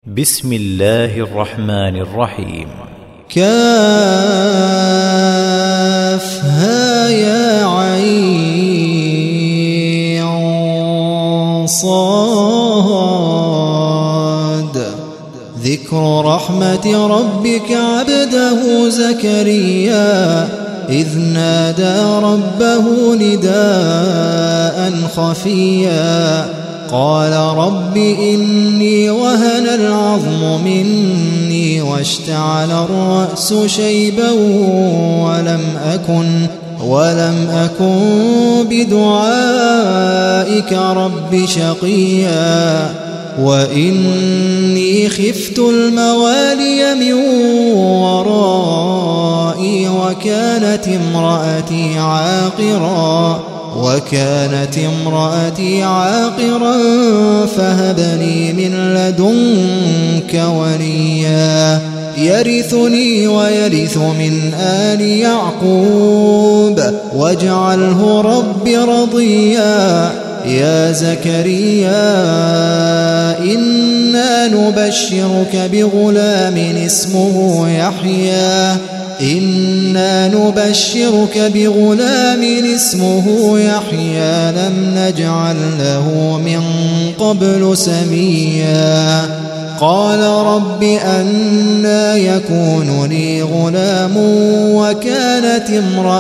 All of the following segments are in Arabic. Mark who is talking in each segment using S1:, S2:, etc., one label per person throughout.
S1: بسم الله الرحمن الرحيم.
S2: كافها يا عين صاد. ذكر رحمة ربك عبده زكريا إذ نادى ربه نداء خفيا قال رب إني وهن العظم مني واشتعل الرأس شيبا ولم أكن بدعائك رب شقيا وإني خفت الموالي من ورائي وكانت امرأتي عاقرا فهب لي من لدنك وليا يرثني ويرث من آل يعقوب واجعله رب رضيا. يا زكريا إنا نبشرك بغلام اسمه يحيى لم نجعل له من قبل سميا. قال رب أنى يكون لي غلام وكانت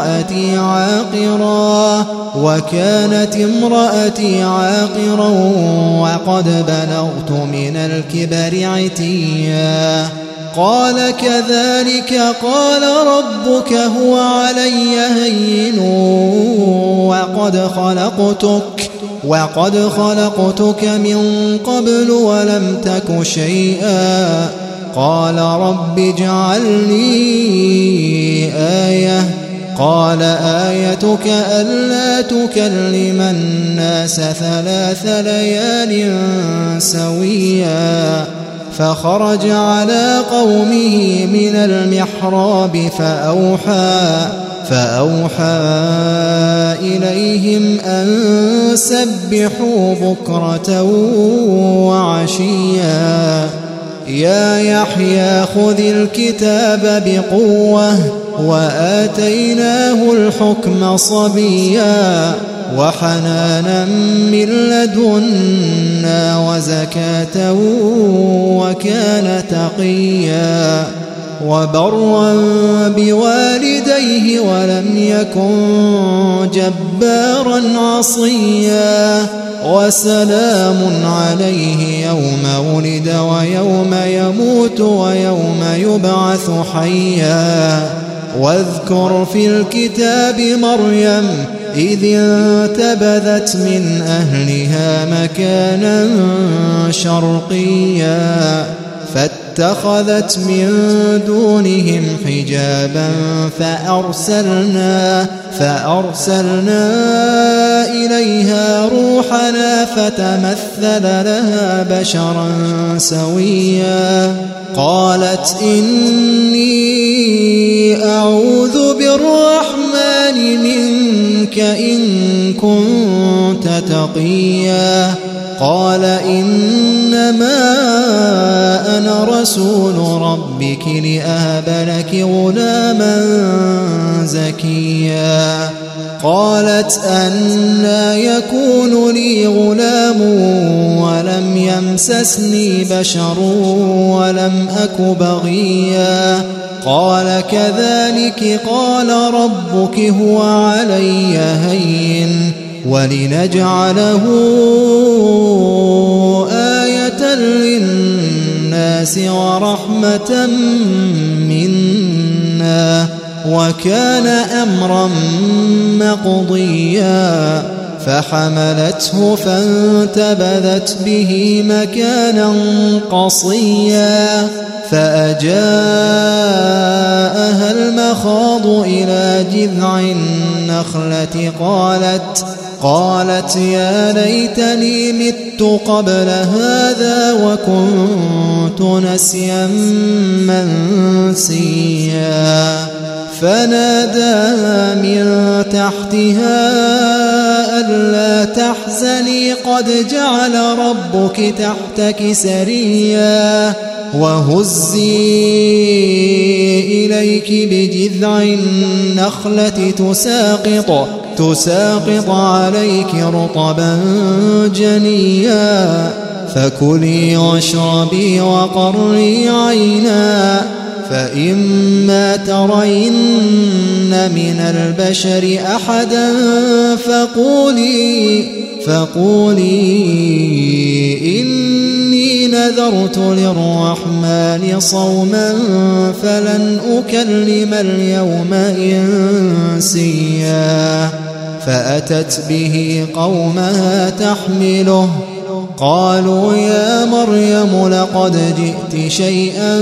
S2: امرأتي عاقرا وقد بلغت من الكبر عتيا. قال كذلك قال ربك هو علي هين وقد خلقتك من قبل ولم تك شيئا. قال رب اجعل لي آية. قال آيتك ألا تكلم الناس 3 ليال سويا. فخرج على قومه من المحراب فأوحى إليهم أن سبحوا بكرة وعشيا. يا يحيى خذ الكتاب بقوة وآتيناه الحكم صبيا وحنانا من لدنا وزكاة وكان تقيا وبرا بوالديه ولم يكن جبارا عصيا. وسلام عليه يوم ولد ويوم يموت ويوم يبعث حيا. واذكر في الكتاب مريم إذ انتبذت من أهلها مكانا شرقيا فاتخذت من دونهم حجابا فأرسلنا إليها روحنا فتمثل لها بشرا سويا. قالت إني أعوذ بالرحمن منك إن كنت تقيا. قال إنما أنا رسول ربك لأهب لك غلاما زكيا. قالت أنى يكون لي غلام ولم يمسسني بشر ولم أك بغيا. قال كذلك قال ربك هو علي هين ولنجعله آية للناس ورحمة منا وكان أمرا مقضيا. فحملته فانتبذت به مكانا قصيا فأجاءها المخاض إلى جذع النخلة قالت يا ليتني مت قبل هذا وكنت نسيا منسيا. فناداها من تحتها ألا تحزني قد جعل ربك تحتك سريا وهزي إليك بجذع النخلة تساقط عليك رطبا جنيا فكلي واشربي وقري عينا فإما ترين من البشر أحدا فقولي إني نذرت للرحمن صوما فلن أكلم اليوم إنسيا فأتت به قومها تحمله قالوا يا مريم لقد جئت شيئا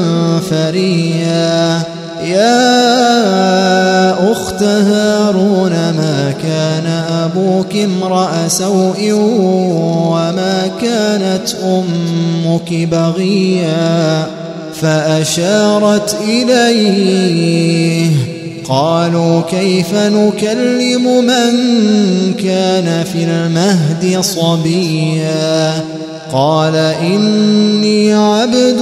S2: فريا يا أخت هارون ما كان أبوك امرأ سوء وما كانت أمك بغيا فأشارت إليه قالوا كيف نكلم من كان في المهد صبيا قال إني عبد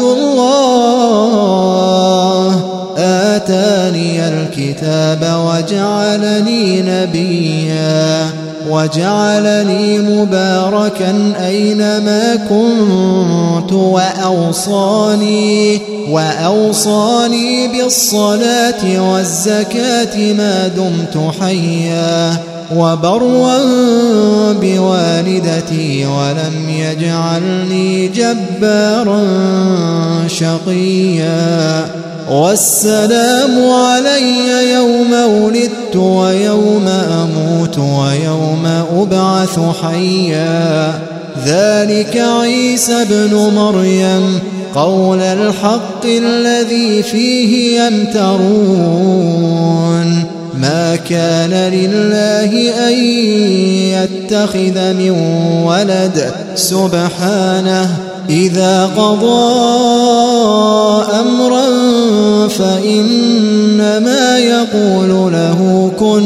S2: الله آتاني الكتاب وجعلني نبيا وجعلني مباركا أينما كنت وأوصاني بالصلاة والزكاة ما دمت حيا وبرا بوالدتي ولم يجعلني جبارا شقيا والسلام علي يوم ولدت ويوم أموت ويوم أبعث حيا ذلك عيسى بن مريم قول الحق الذي فيه يمترون ما كان لله أن يتخذ من ولد سبحانه إذا قضى أمرا فإنما يقول له كن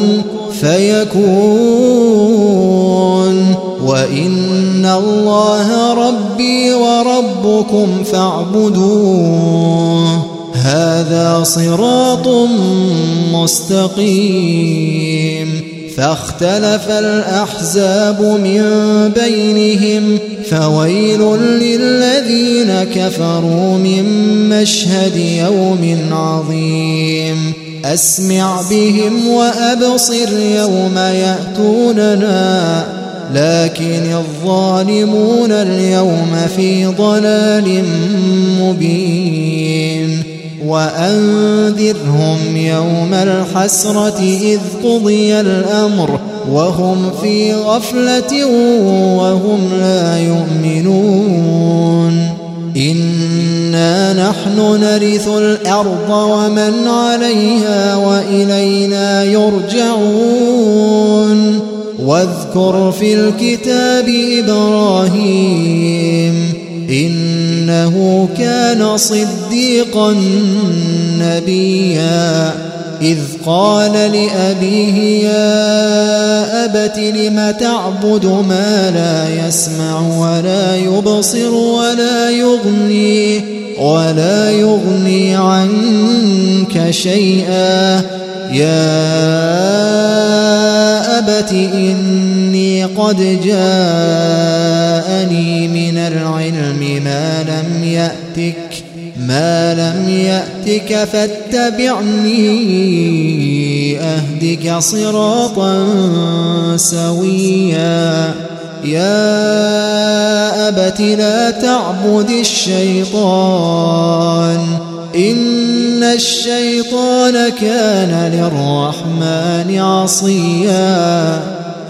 S2: فيكون وإن الله ربي وربكم فاعبدوه هذا صراط مستقيم فاختلف الأحزاب من بينهم فويل للذين كفروا من مشهد يوم عظيم أسمع بهم وأبصر يوم يأتوننا لكن الظالمون اليوم في ضلال مبين وأنذرهم يوم الحسرة إذ قضي الأمر وهم في غفلة وهم لا يؤمنون إنا نحن نرث الأرض ومن عليها وإلينا يرجعون واذكر في الكتاب إبراهيم إنه كان صديقا نبيا إذ قال لأبيه يا أبت لم تعبد ما لا يسمع ولا يبصر ولا يغني عنك شيئا يا أبت إني قد جاءني من العلم ما لم يأتك فاتبعني أهدك صراطا سويا يا أبت لا تعبد الشيطان إن الشيطان كان للرحمن عصيا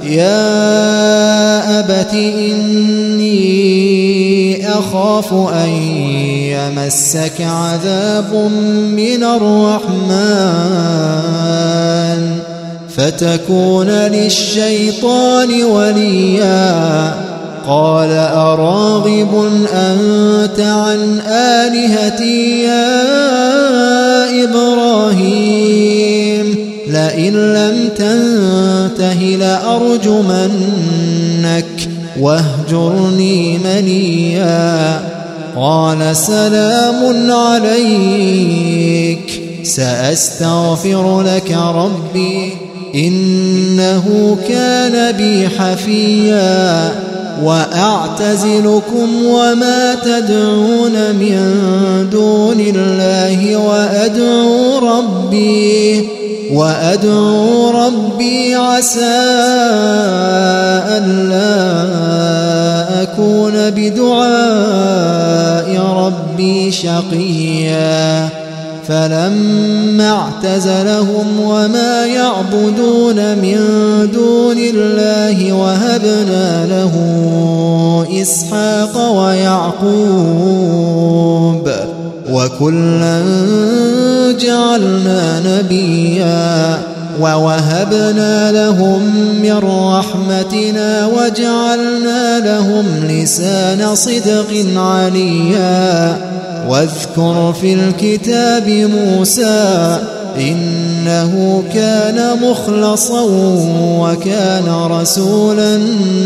S2: يا أبت إني أخاف أن يمسك عذاب من الرحمن فتكون للشيطان وليا قال أراغب أنت عن آلهتي يا إبراهيم لئن لم تنته لأرجمنك واهجرني مليا. قال سلام عليك سأستغفر لك ربي إنه كان بي حفيا. وأعتزلكم وما تدعون من دون الله وأدعو ربي عسى ألا أكون بدعاء ربي شقيا. فلما اعتزلهم وما يعبدون من دون الله وهبنا له إسحاق ويعقوب وكلا جعلنا نبيا. ووهبنا لهم من رحمتنا وجعلنا لهم لسان صدق عليا. واذكر في الكتاب موسى إنه كان مخلصا وكان رسولا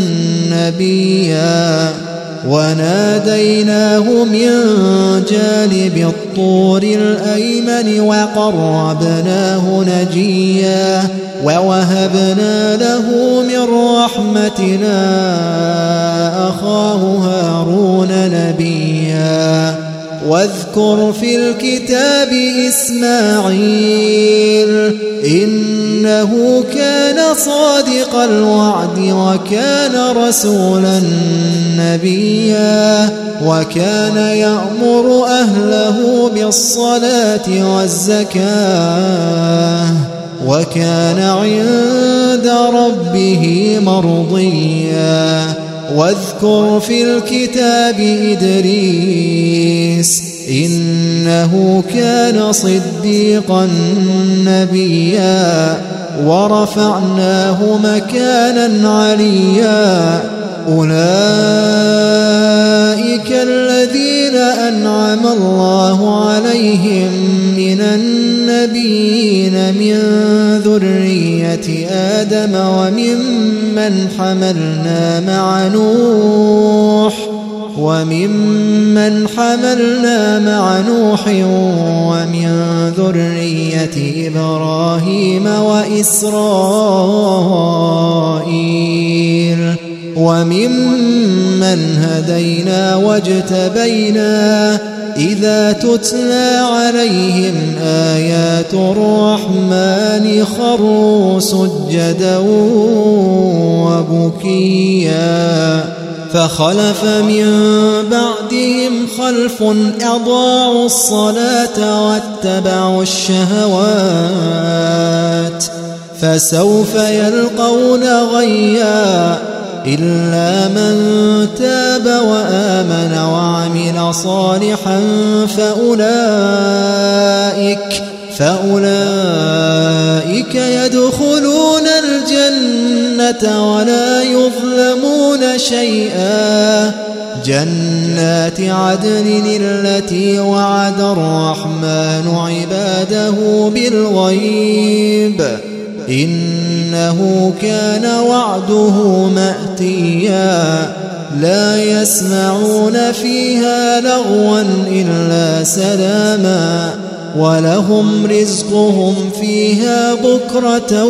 S2: نبيا. وناديناه من جانب الطور الأيمن وقربناه نجيا. ووهبنا له من رحمتنا أخاه هارون نبيا. واذكر في الكتاب إسماعيل إنه كان صادق الوعد وكان رسولا نبيا. وكان يأمر أهله بالصلاة والزكاة وكان عند ربه مرضيا. واذكر في الكتاب إدريس إنه كان صديقا نبيا. ورفعناه مكانا عليا. أولئك الذين أنعم الله عليهم من النبيين من ذرية آدم وممن حملنا مع نوح ومن ذرية إبراهيم وإسرائيل وممن هدينا واجتبينا. إذا تتلى عليهم آيات الرحمن خروا سجدا وبكيا. فخلف من بعدهم خلف أضاعوا الصلاة واتبعوا الشهوات فسوف يلقون غيا. إلا من تاب وآمن وعمل صالحا فأولئك يدخلون الجنة ولا يظلمون شيئا. جنات عدن التي وعد الرحمن عباده بالغيب إنه كان وعده مأتيا. لا يسمعون فيها لغوا إلا سلاما ولهم رزقهم فيها بكرة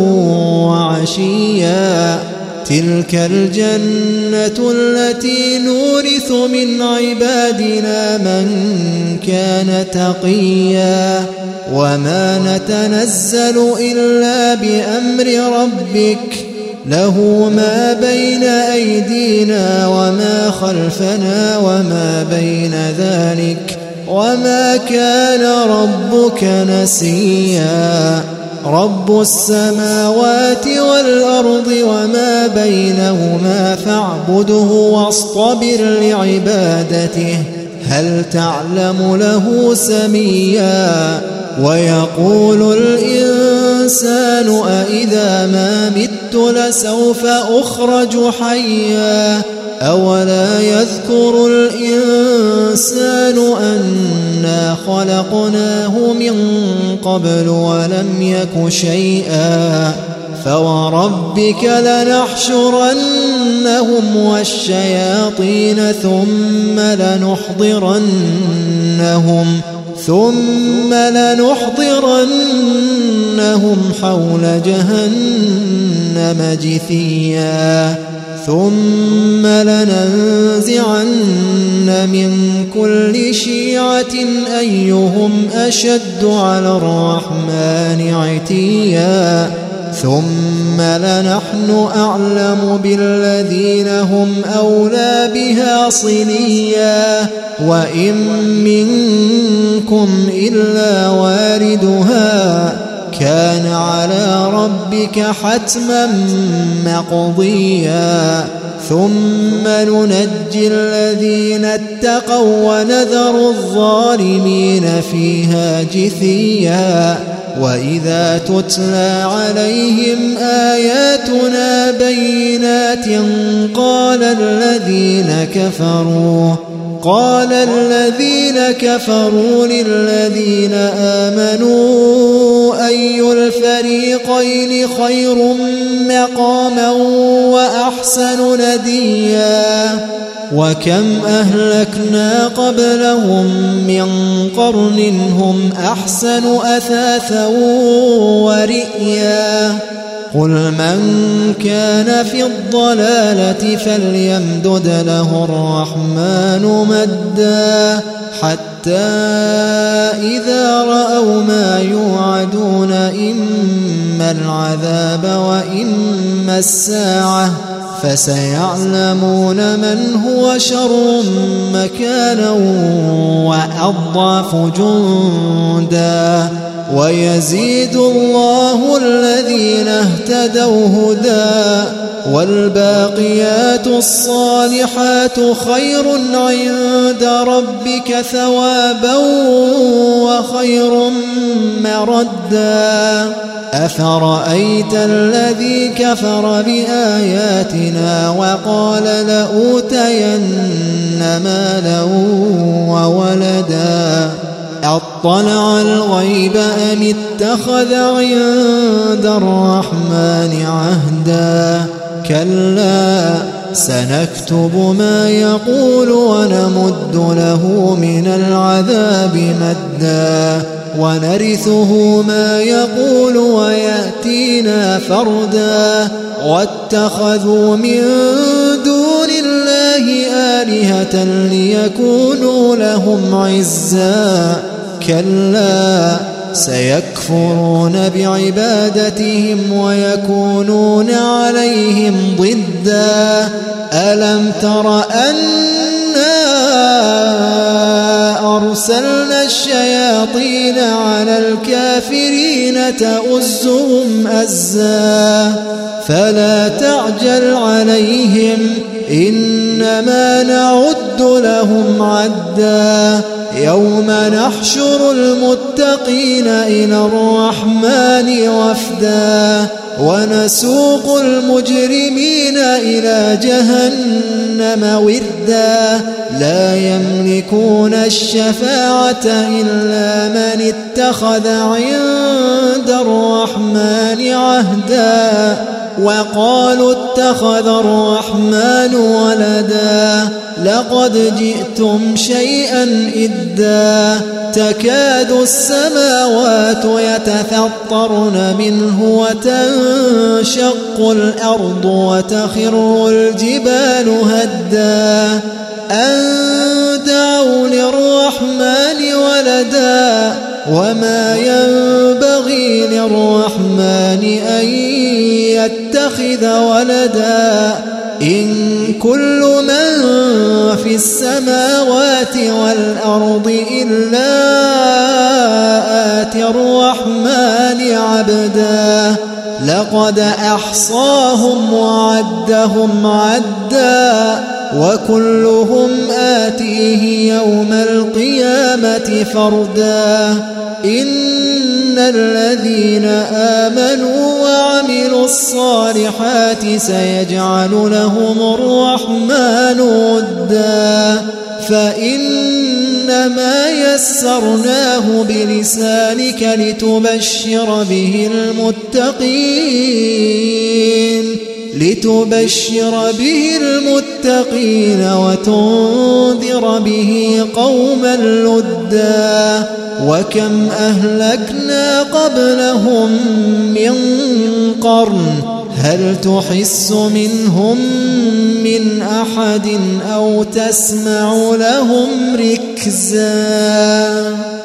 S2: وعشيا. تلك الجنة التي نورث من عبادنا من كان تقيا. وما نتنزل إلا بأمر ربك له ما بين أيدينا وما خلفنا وما بين ذلك وما كان ربك نسيا. رب السماوات والأرض وما بينهما فاعبده واصطبر لعبادته هل تعلم له سميا. ويقول الإنسان أإذا ما مت لسوف أخرج حيا. أولا يذكر الإنسان إنا خلقناه من قبل ولم يك شيئا فوربك لنحشرنهم والشياطين ثم لنحضرنهم حول جهنم جثيا ثم لننزعن من كل شيعة أيهم أشد على الرحمن عتيا ثم لنحن أعلم بالذين هم أولى بها صليا وإن منكم إلا واردها كان على ربك حتما مقضيا ثم ننجي الذين اتقوا ونذر الظالمين فيها جثيا وإذا تتلى عليهم آياتنا بينات قال الذين كفروا للذين آمنوا أي الفريقين خير مقاما وأحسن نديا وكم أهلكنا قبلهم من قرن هم أحسن أثاثا ورئيا قل من كان في الضلالة فليمدد له الرحمن مدا حتى إذا رأوا ما يوعدون إما العذاب وإما الساعة فسيعلمون من هو شر مكانا وأضعف جندا ويزيد الله الذين اهتدوا هدى والباقيات الصالحات خير عند ربك ثوابا وخير مردا أفرأيت الذي كفر بآياتنا وقال لأوتين مالا وولدا أطلع الغيب أم اتخذ عند الرحمن عهدا كلا سنكتب ما يقول ونمد له من العذاب مدا ونرثه ما يقول ويأتينا فردا واتخذوا من دون الله آلهة ليكونوا لهم عزا كلا سيكفرون بعبادتهم ويكونون عليهم ضدا ألم تر أنا أرسلنا الشياطين على الكافرين تؤزهم أزا فلا تعجل عليهم إنما نعد لهم عدا يوم نحشر المتقين إلى الرحمن وفدا ونسوق المجرمين إلى جهنم وردا لا يملكون الشفاعة إلا من اتخذ عند الرحمن عهدا وقالوا اتخذ الرحمن ولدا لقد جئتم شيئا إدا تكاد السماوات يتفطرن منه وتنشق الأرض وتخر الجبال هدا أن دعوا للرحمن ولدا وما ينبغي للرحمن أن يتخذ ولدا إن كل من في السماوات والأرض إلا آتي الرحمن عبدا لقد أحصاهم وعدهم عدا وكلهم آتيه يوم القيامة فردا إن الذين آمنوا وعملوا الصالحات سيجعل لهم الرحمن ودا فإنما يسرناه بلسانك لتبشر به المتقين وتنذر به قوما لدا وكم أهلكنا قبلهم من قرن هل تحس منهم من أحد أو تسمع لهم ركزا